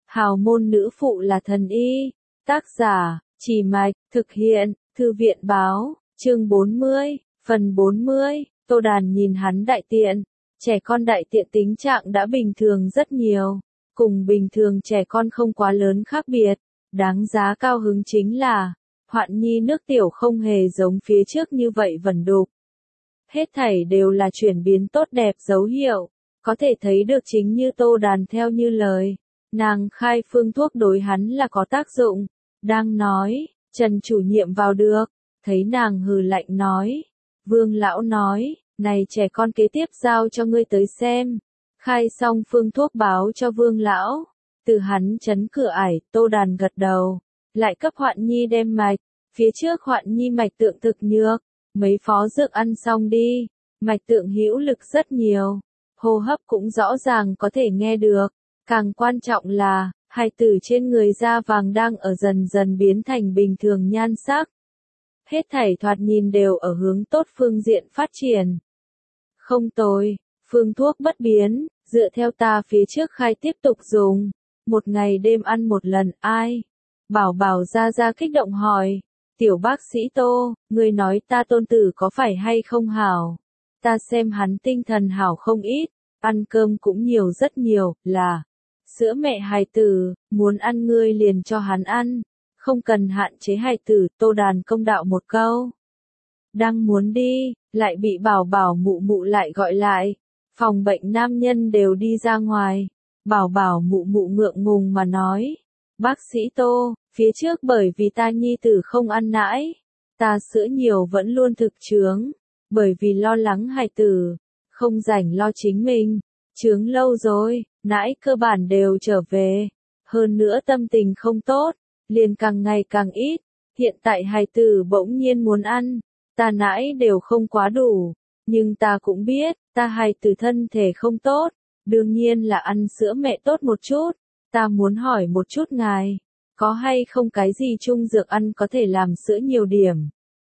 Hào môn nữ phụ là thần y. Tác giả, Chỉ Mạch, thực hiện, Thư viện báo, chương 40, phần 40, Tô Đàn nhìn hắn đại tiện. Trẻ con đại tiện tính trạng đã bình thường rất nhiều, cùng bình thường trẻ con không quá lớn khác biệt. Đáng giá cao hứng chính là, Hoạn Nhi nước tiểu không hề giống phía trước như vậy vẩn đục. Hết thảy đều là chuyển biến tốt đẹp dấu hiệu, có thể thấy được chính như Tô Đàn theo như lời. Nàng khai phương thuốc đối hắn là có tác dụng. Đang nói, Trần chủ nhiệm vào được, thấy nàng hừ lạnh nói. Vương lão nói, này trẻ con kế tiếp giao cho ngươi tới xem. Khai xong phương thuốc báo cho Vương lão. Từ hắn chấn cửa ải, Tô Đàn gật đầu. Lại cấp Hoạn Nhi đem mạch. Phía trước Hoạn Nhi mạch tượng thực nhược. Mấy phó dược ăn xong đi. Mạch tượng hữu lực rất nhiều. Hô hấp cũng rõ ràng có thể nghe được. Càng quan trọng là, hài tử trên người da vàng đang ở dần dần biến thành bình thường nhan sắc. Hết thảy thoạt nhìn đều ở hướng tốt phương diện phát triển. Không tồi, phương thuốc bất biến, dựa theo ta phía trước khai tiếp tục dùng. Một ngày đêm ăn một lần, ai? Bảo Bảo ra kích động hỏi. Tiểu bác sĩ Tô, ngươi nói ta tôn tử có phải hay không hảo? Ta xem hắn tinh thần hảo không ít, ăn cơm cũng nhiều rất nhiều, là sữa mẹ hài tử, muốn ăn ngươi liền cho hắn ăn, không cần hạn chế hài tử. Tô Đàn công đạo một câu. Đang muốn đi, lại bị Bảo Bảo mụ mụ lại gọi lại. Phòng bệnh nam nhân đều đi ra ngoài. Bảo Bảo mụ mụ ngượng ngùng mà nói. Bác sĩ Tô, phía trước bởi vì ta nhi tử không ăn nãi, ta sữa nhiều vẫn luôn thực chướng, bởi vì lo lắng hài tử, không rảnh lo chính mình, chướng lâu rồi, nãi cơ bản đều trở về, hơn nữa tâm tình không tốt, liền càng ngày càng ít, hiện tại hài tử bỗng nhiên muốn ăn, ta nãi đều không quá đủ, nhưng ta cũng biết, ta hài tử thân thể không tốt, đương nhiên là ăn sữa mẹ tốt một chút, ta muốn hỏi một chút ngài, có hay không cái gì trung dược ăn có thể làm sữa nhiều điểm.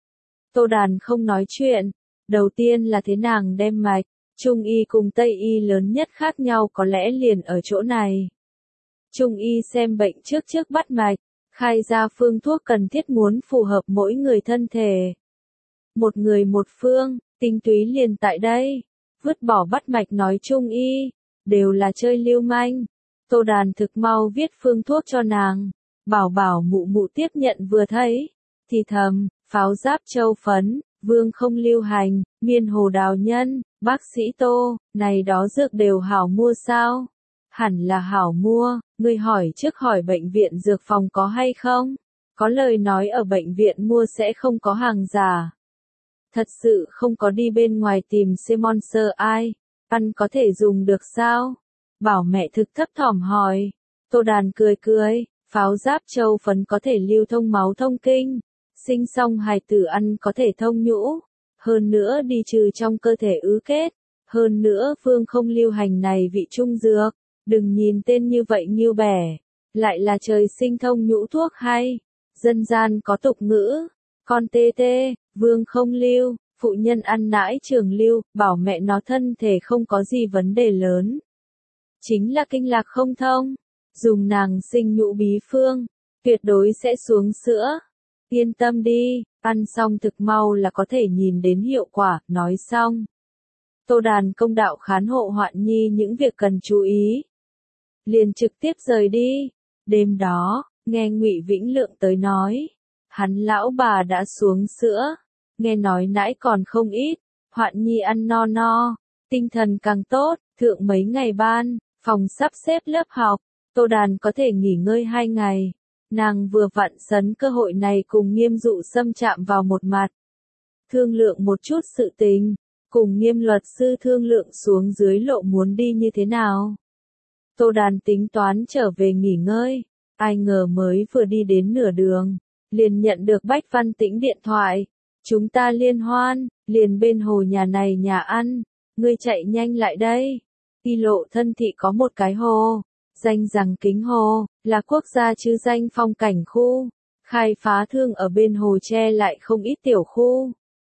Tô Đàn không nói chuyện, đầu tiên là thế nàng đem mạch. Trung y cùng Tây y lớn nhất khác nhau có lẽ liền ở chỗ này. Trung y xem bệnh trước bắt mạch, khai ra phương thuốc cần thiết muốn phù hợp mỗi người thân thể. Một người một phương, tinh túy liền tại đây, vứt bỏ bắt mạch nói Trung y, đều là chơi lưu manh. Tô Đàn thực mau viết phương thuốc cho nàng, Bảo Bảo mụ mụ tiếp nhận vừa thấy, thì thầm, pháo giáp châu phấn, vương không lưu hành, miên hồ đào nhân. Bác sĩ Tô, này đó dược đều hảo mua sao? Hẳn là hảo mua, ngươi hỏi trước hỏi bệnh viện dược phòng có hay không? Có lời nói ở bệnh viện mua sẽ không có hàng giả. Thật sự không có đi bên ngoài tìm sponsor ai, ăn có thể dùng được sao? Bảo mẹ thực thấp thỏm hỏi. Tô Đàn cười, pháo giáp châu phấn có thể lưu thông máu thông kinh, sinh xong hài tử ăn có thể thông nhũ. Hơn nữa đi trừ trong cơ thể ứ kết, hơn nữa phương không lưu hành này vị trung dược, đừng nhìn tên như vậy nghiêu bẻ, lại là trời sinh thông nhũ thuốc hay, dân gian có tục ngữ, con tê tê, vương không lưu, phụ nhân ăn nãi trường lưu, bảo mẹ nó thân thể không có gì vấn đề lớn. Chính là kinh lạc không thông, dùng nàng sinh nhũ bí phương, tuyệt đối sẽ xuống sữa. Yên tâm đi, ăn xong thực mau là có thể nhìn đến hiệu quả, nói xong. Tô Đàn công đạo khán hộ Hoạn Nhi những việc cần chú ý. Liền trực tiếp rời đi. Đêm đó, nghe Ngụy Vĩnh Lượng tới nói, hắn lão bà đã xuống sữa, nghe nói nãy còn không ít, Hoạn Nhi ăn no no, tinh thần càng tốt, thượng mấy ngày ban, phòng sắp xếp lớp học, Tô Đàn có thể nghỉ ngơi 2 ngày. Nàng vừa vặn sấn cơ hội này cùng Nghiêm Dụ xâm chạm vào một mặt. Thương lượng một chút sự tình, cùng Nghiêm luật sư thương lượng xuống dưới lộ muốn đi như thế nào. Tô Đàn tính toán trở về nghỉ ngơi, ai ngờ mới vừa đi đến nửa đường, liền nhận được Bách Văn Tĩnh điện thoại. Chúng ta liên hoan, liền bên hồ nhà này nhà ăn, ngươi chạy nhanh lại đây. Y lộ thân thị có một cái hồ. Danh rằng Kính Hồ, là quốc gia chứ danh phong cảnh khu, khai phá thương ở bên hồ che lại không ít tiểu khu.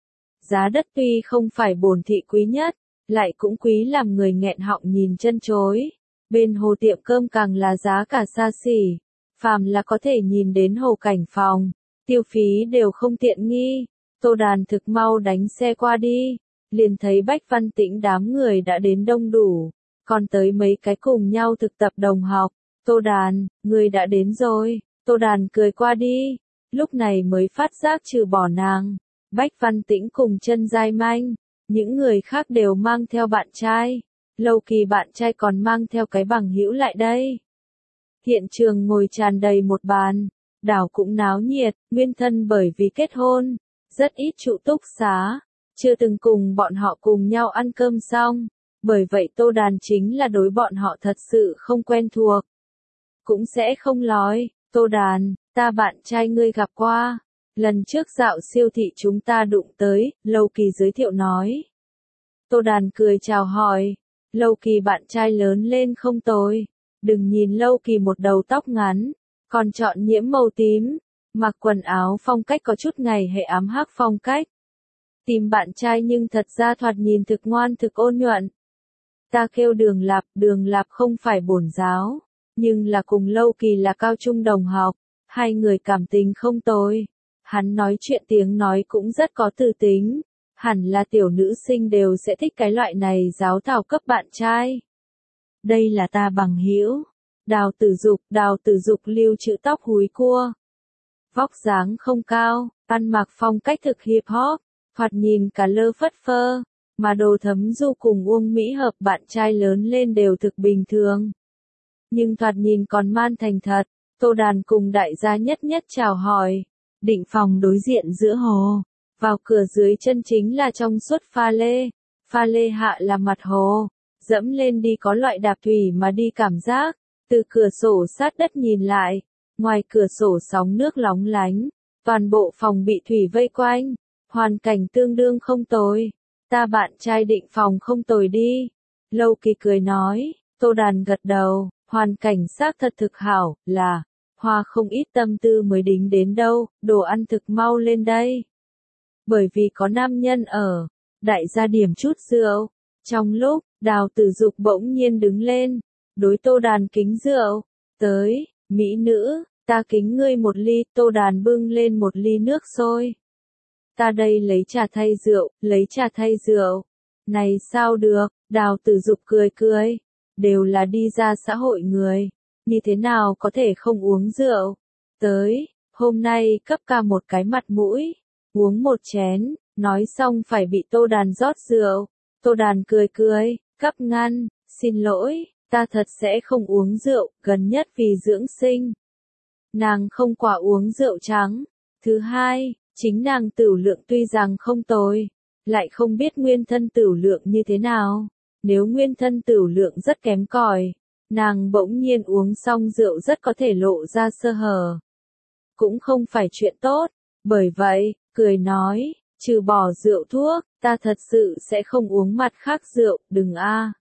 Giá đất tuy không phải bổn thị quý nhất, lại cũng quý làm người nghẹn họng nhìn chân chối. Bên hồ tiệm cơm càng là giá cả xa xỉ, phàm là có thể nhìn đến hồ cảnh phòng, tiêu phí đều không tiện nghi. Tô Đàn thực mau đánh xe qua đi, liền thấy Bách Văn Tĩnh đám người đã đến đông đủ, còn tới mấy cái cùng nhau thực tập đồng học. Tô Đàn, người đã đến rồi. Tô Đàn cười qua đi, lúc này mới phát giác trừ bỏ nàng, Bách Văn Tĩnh cùng Chân Giai Manh, những người khác đều mang theo bạn trai. Lâu Kỳ bạn trai còn mang theo cái bằng hữu lại đây. Hiện trường ngồi tràn đầy một bàn, đảo cũng náo nhiệt, nguyên thân bởi vì kết hôn, rất ít trụ túc xá, chưa từng cùng bọn họ cùng nhau ăn cơm xong, bởi vậy Tô Đàn chính là đối bọn họ thật sự không quen thuộc. Cũng sẽ không nói, Tô Đàn, ta bạn trai ngươi gặp qua, lần trước dạo siêu thị chúng ta đụng tới, Lâu Kỳ giới thiệu nói. Tô Đàn cười chào hỏi, Lâu Kỳ bạn trai lớn lên không tồi, đừng nhìn Lâu Kỳ một đầu tóc ngắn, còn chọn nhiễm màu tím, mặc quần áo phong cách có chút ngày hệ ám hắc phong cách. Tìm bạn trai nhưng thật ra thoạt nhìn thực ngoan thực ôn nhuận. Ta kêu Đường Lạp không phải bổn giáo, nhưng là cùng Lâu Kỳ là cao trung đồng học, hai người cảm tình không tồi. Hắn nói chuyện tiếng nói cũng rất có tư tính, hẳn là tiểu nữ sinh đều sẽ thích cái loại này giáo thảo cấp bạn trai. Đây là ta bằng hữu, Đào Tử Dục lưu trữ tóc húi cua. Vóc dáng không cao, ăn mặc phong cách thực hip hop, thoạt nhìn cả lơ phất phơ, mà đồ thấm du cùng Uông Mỹ Hợp bạn trai lớn lên đều thực bình thường. Nhưng thoạt nhìn còn man thành thật. Tô Đàn cùng đại gia nhất chào hỏi, định phòng đối diện giữa hồ, vào cửa dưới chân chính là trong suốt pha lê hạ là mặt hồ, dẫm lên đi có loại đạp thủy mà đi cảm giác, từ cửa sổ sát đất nhìn lại, ngoài cửa sổ sóng nước lóng lánh, toàn bộ phòng bị thủy vây quanh, hoàn cảnh tương đương không tồi, ta bạn trai định phòng không tồi đi. Lâu Kỳ cười nói, Tô Đàn gật đầu, hoàn cảnh xác thật thực hảo, là hoa không ít tâm tư mới đính đến đâu, đồ ăn thực mau lên đây. Bởi vì có nam nhân ở, đại gia điểm chút rượu. Trong lúc, Đào Tử Dục bỗng nhiên đứng lên, đối Tô Đàn kính rượu, tới, mỹ nữ, ta kính ngươi một ly. Tô Đàn bưng lên một ly nước sôi. Ta đây lấy trà thay rượu. Này sao được, Đào Tử Dục cười, đều là đi ra xã hội người, như thế nào có thể không uống rượu. Tới, hôm nay cấp ca một cái mặt mũi, uống một chén, nói xong phải bị Tô Đàn rót rượu. Tô Đàn cười, cấp ngăn, xin lỗi, ta thật sẽ không uống rượu, gần nhất vì dưỡng sinh. Nàng không quả uống rượu trắng. Thứ hai, chính nàng tửu lượng tuy rằng không tồi, lại không biết nguyên thân tửu lượng như thế nào. Nếu nguyên thân tửu lượng rất kém cỏi, nàng bỗng nhiên uống xong rượu rất có thể lộ ra sơ hở. Cũng không phải chuyện tốt, bởi vậy, cười nói, trừ bỏ rượu thuốc, ta thật sự sẽ không uống mặt khác rượu, đừng a.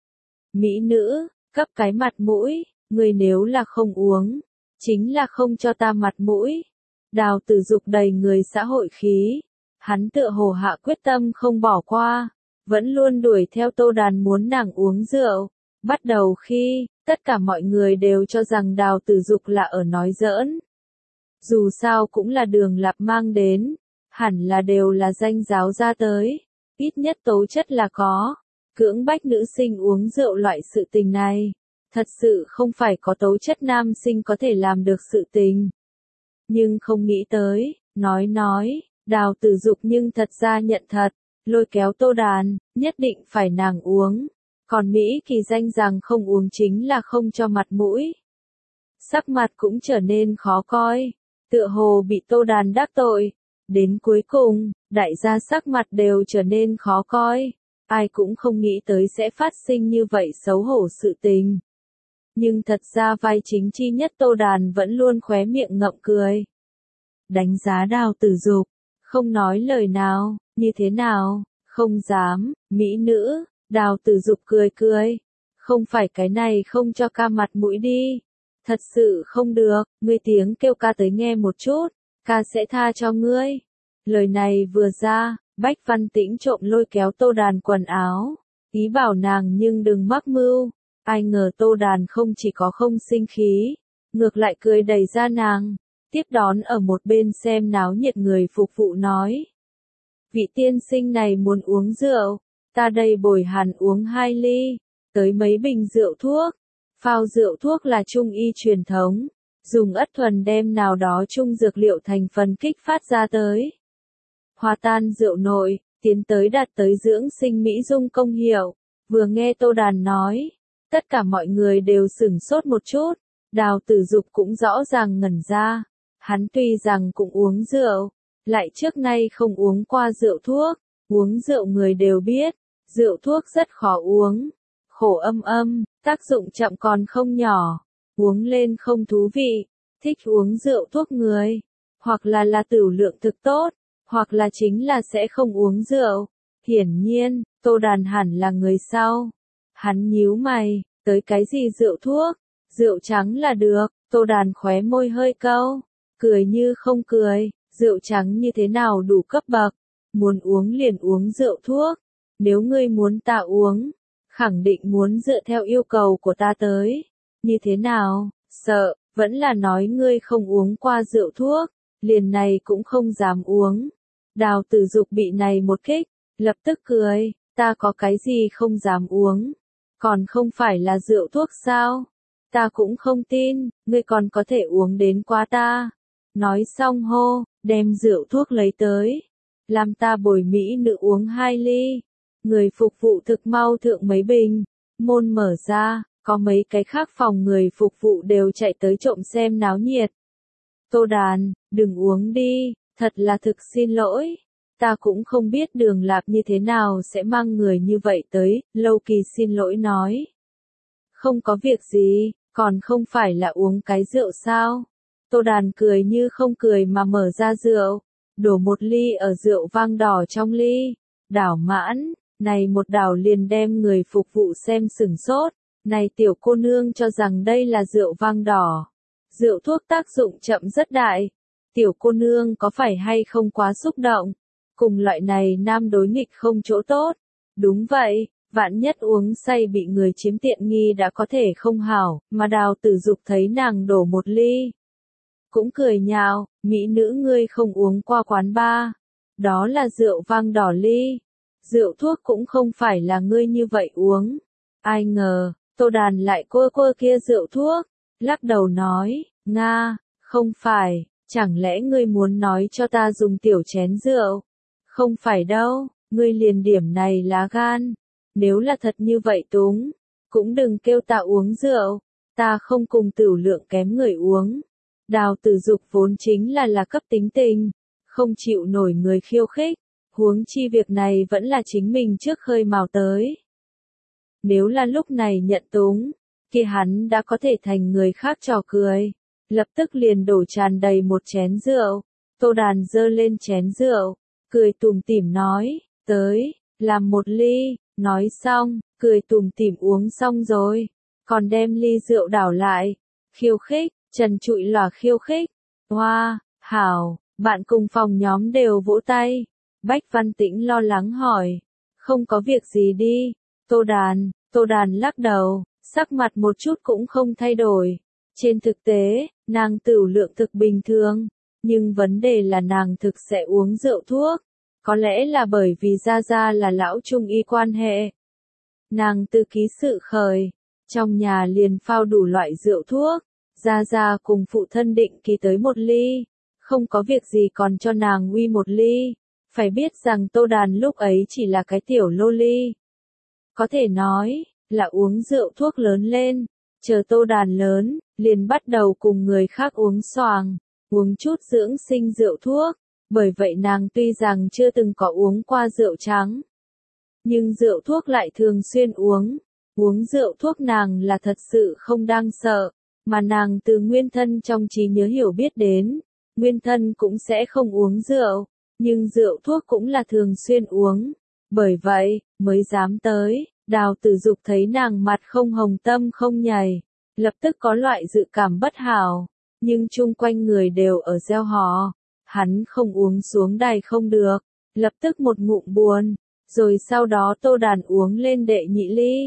Mỹ nữ, cấp cái mặt mũi, người nếu là không uống, chính là không cho ta mặt mũi. Đào Tử Dục đầy người xã hội khí, hắn tựa hồ hạ quyết tâm không bỏ qua, vẫn luôn đuổi theo Tô Đàn muốn nàng uống rượu. Bắt đầu khi, tất cả mọi người đều cho rằng Đào Tử Dục là ở nói giỡn. Dù sao cũng là Đường Lạp mang đến, hẳn là đều là danh giáo ra tới, ít nhất tố chất là có. Cưỡng bách nữ sinh uống rượu loại sự tình này, thật sự không phải có tố chất nam sinh có thể làm được sự tình. Nhưng không nghĩ tới, nói, Đào Tử Dục nhưng thật ra nhận thật, lôi kéo Tô Đàn, nhất định phải nàng uống. Còn Mỹ Kỳ danh rằng không uống chính là không cho mặt mũi. Sắc mặt cũng trở nên khó coi, tựa hồ bị Tô Đàn đắc tội. Đến cuối cùng, đại gia sắc mặt đều trở nên khó coi. Ai cũng không nghĩ tới sẽ phát sinh như vậy xấu hổ sự tình. Nhưng thật ra vai chính chi nhất Tô Đàn vẫn luôn khóe miệng ngậm cười. Đánh giá Đào Tử Dục, không nói lời nào, như thế nào, không dám, mỹ nữ. Đào Tử Dục cười, không phải cái này không cho ca mặt mũi đi. Thật sự không được, ngươi tiếng kêu ca tới nghe một chút, ca sẽ tha cho ngươi. Lời này vừa ra, Bách Văn Tĩnh trộm lôi kéo Tô Đàn quần áo, ý bảo nàng nhưng đừng mắc mưu. Ai ngờ Tô Đàn không chỉ có không sinh khí, ngược lại cười đẩy ra nàng, tiếp đón ở một bên xem náo nhiệt người phục vụ nói. Vị tiên sinh này muốn uống rượu, ta đây bồi hắn uống 2 ly, tới mấy bình rượu thuốc. Phao rượu thuốc là trung y truyền thống, dùng ất thuần đem nào đó trung dược liệu thành phần kích phát ra tới. Hòa tan rượu nội, tiến tới đạt tới dưỡng sinh mỹ dung công hiệu. Vừa nghe Tô Đàn nói, tất cả mọi người đều sửng sốt một chút, Đào Tử Dục cũng rõ ràng ngẩn ra. Hắn tuy rằng cũng uống rượu, lại trước nay không uống qua rượu thuốc, uống rượu người đều biết, rượu thuốc rất khó uống, khổ tác dụng chậm còn không nhỏ, uống lên không thú vị, thích uống rượu thuốc người, hoặc là tửu lượng thực tốt, hoặc là chính là sẽ không uống rượu. Hiển nhiên, Tô Đàn hẳn là người sau. Hắn nhíu mày, tới cái gì rượu thuốc, rượu trắng là được. Tô Đàn khóe môi hơi cau, cười như không cười, rượu trắng như thế nào đủ cấp bậc, muốn uống liền uống rượu thuốc, nếu ngươi muốn ta uống, khẳng định muốn dựa theo yêu cầu của ta tới, như thế nào, sợ, vẫn là nói ngươi không uống qua rượu thuốc, liền này cũng không dám uống. Đào Tử Dục bị này một kích, lập tức cười, ta có cái gì không dám uống, còn không phải là rượu thuốc sao? Ta cũng không tin, ngươi còn có thể uống đến qua ta. Nói xong hô, đem rượu thuốc lấy tới, làm ta bồi mỹ nữ uống 2 ly. Người phục vụ thực mau thượng mấy bình, môn mở ra, có mấy cái khác phòng người phục vụ đều chạy tới trộm xem náo nhiệt. Tô Đàn, đừng uống đi, thật là thực xin lỗi. Ta cũng không biết Đường Lạp như thế nào sẽ mang người như vậy tới, Lâu Kỳ xin lỗi nói. Không có việc gì, còn không phải là uống cái rượu sao? Tô Đàn cười như không cười mà mở ra rượu, đổ một ly ở rượu vang đỏ trong ly, đảo mãn, này một đảo liền đem người phục vụ xem sửng sốt, này tiểu cô nương cho rằng đây là rượu vang đỏ. Rượu thuốc tác dụng chậm rất đại, tiểu cô nương có phải hay không quá xúc động, cùng loại này nam đối nghịch không chỗ tốt. Đúng vậy, vạn nhất uống say bị người chiếm tiện nghi đã có thể không hảo, mà Đào Tử Dục thấy nàng đổ một ly. Cũng cười nhạo, mỹ nữ ngươi không uống qua quán bar, đó là rượu vang đỏ ly, rượu thuốc cũng không phải là ngươi như vậy uống. Ai ngờ, Tô Đàn lại quơ kia rượu thuốc, lắc đầu nói, Nga, không phải, chẳng lẽ ngươi muốn nói cho ta dùng tiểu chén rượu? Không phải đâu, ngươi liền điểm này lá gan, nếu là thật như vậy túng, cũng đừng kêu ta uống rượu, ta không cùng tửu lượng kém người uống. Đào Tử Dục vốn chính là cấp tính tình, không chịu nổi người khiêu khích, huống chi việc này vẫn là chính mình trước khơi mào tới. Nếu là lúc này nhận túng, kia hắn đã có thể thành người khác trò cười, lập tức liền đổ tràn đầy một chén rượu. Tô Đàn giơ lên chén rượu, cười tủm tỉm nói, tới, làm một ly, nói xong, cười tủm tỉm uống xong rồi, còn đem ly rượu đảo lại, khiêu khích, trần trụi lòa khiêu khích, hoa, hảo, bạn cùng phòng nhóm đều vỗ tay. Bách Văn Tĩnh lo lắng hỏi, không có việc gì đi. Tô Đàn lắc đầu, sắc mặt một chút cũng không thay đổi. Trên thực tế, nàng tửu lượng thực bình thường, nhưng vấn đề là nàng thực sẽ uống rượu thuốc. Có lẽ là bởi vì Gia Gia là lão trung y quan hệ. Nàng từ ký sự khởi, trong nhà liền phao đủ loại rượu thuốc. Gia Gia cùng phụ thân định kỳ tới một ly, không có việc gì còn cho nàng uy một ly. Phải biết rằng Tô Đàn lúc ấy chỉ là cái tiểu lô ly. Có thể nói, là uống rượu thuốc lớn lên, chờ Tô Đàn lớn, liền bắt đầu cùng người khác uống xoàng, uống chút dưỡng sinh rượu thuốc. Bởi vậy nàng tuy rằng chưa từng có uống qua rượu trắng, nhưng rượu thuốc lại thường xuyên uống. Uống rượu thuốc nàng là thật sự không đang sợ, mà nàng từ nguyên thân trong trí nhớ hiểu biết đến, nguyên thân cũng sẽ không uống rượu, nhưng rượu thuốc cũng là thường xuyên uống. Bởi vậy, mới dám tới. Đào Tử Dục thấy nàng mặt không hồng tâm không nhảy, lập tức có loại dự cảm bất hảo, nhưng chung quanh người đều ở gieo hò, hắn không uống xuống đài không được, lập tức một ngụm buồn, rồi sau đó Tô Đàn uống lên đệ nhị ly.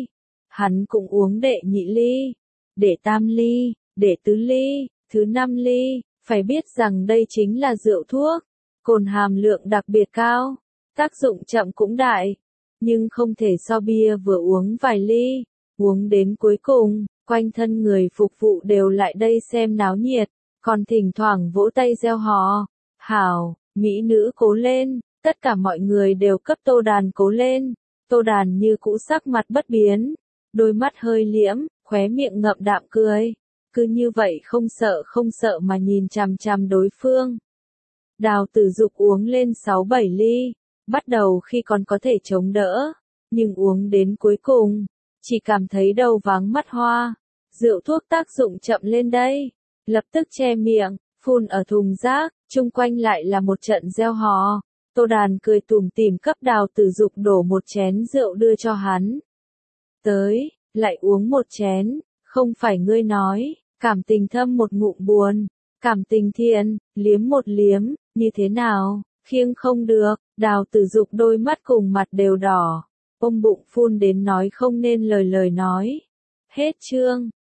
hắn cũng uống đệ nhị ly, đệ tam ly, đệ tứ ly, thứ năm ly, phải biết rằng đây chính là rượu thuốc, cồn hàm lượng đặc biệt cao, tác dụng chậm cũng đại, nhưng không thể so bia vừa uống vài ly, uống đến cuối cùng, quanh thân người phục vụ đều lại đây xem náo nhiệt, còn thỉnh thoảng vỗ tay reo hò, hảo, mỹ nữ cố lên, tất cả mọi người đều cấp Tô Đàn cố lên, Tô Đàn như cũ sắc mặt bất biến, đôi mắt hơi liễm, khóe miệng ngậm đạm cười, cứ như vậy không sợ mà nhìn chằm chằm đối phương. Đào Tử Dục uống lên 6-7 ly, bắt đầu khi còn có thể chống đỡ, nhưng uống đến cuối cùng, chỉ cảm thấy đầu váng mắt hoa, rượu thuốc tác dụng chậm lên đây, lập tức che miệng, phun ở thùng rác, chung quanh lại là một trận reo hò. Tô Đàn cười tủm tỉm cấp Đào Tử Dục đổ một chén rượu đưa cho hắn. Tới, lại uống một chén, không phải ngươi nói, cảm tình thâm một ngụm buồn, cảm tình thiện, liếm một liếm, như thế nào, khiêng không được, Đào Tử Dục đôi mắt cùng mặt đều đỏ, ôm bụng phun đến nói không nên lời nói. Hết chương.